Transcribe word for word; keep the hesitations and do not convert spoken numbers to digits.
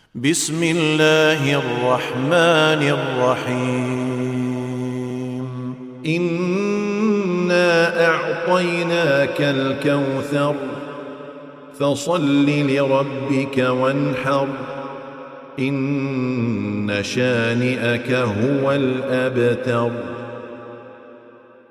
بسم الله الرحمن الرحيم إنا أعطيناك الكوثر فصل لربك وانحر إن شانئك هو الأبتر.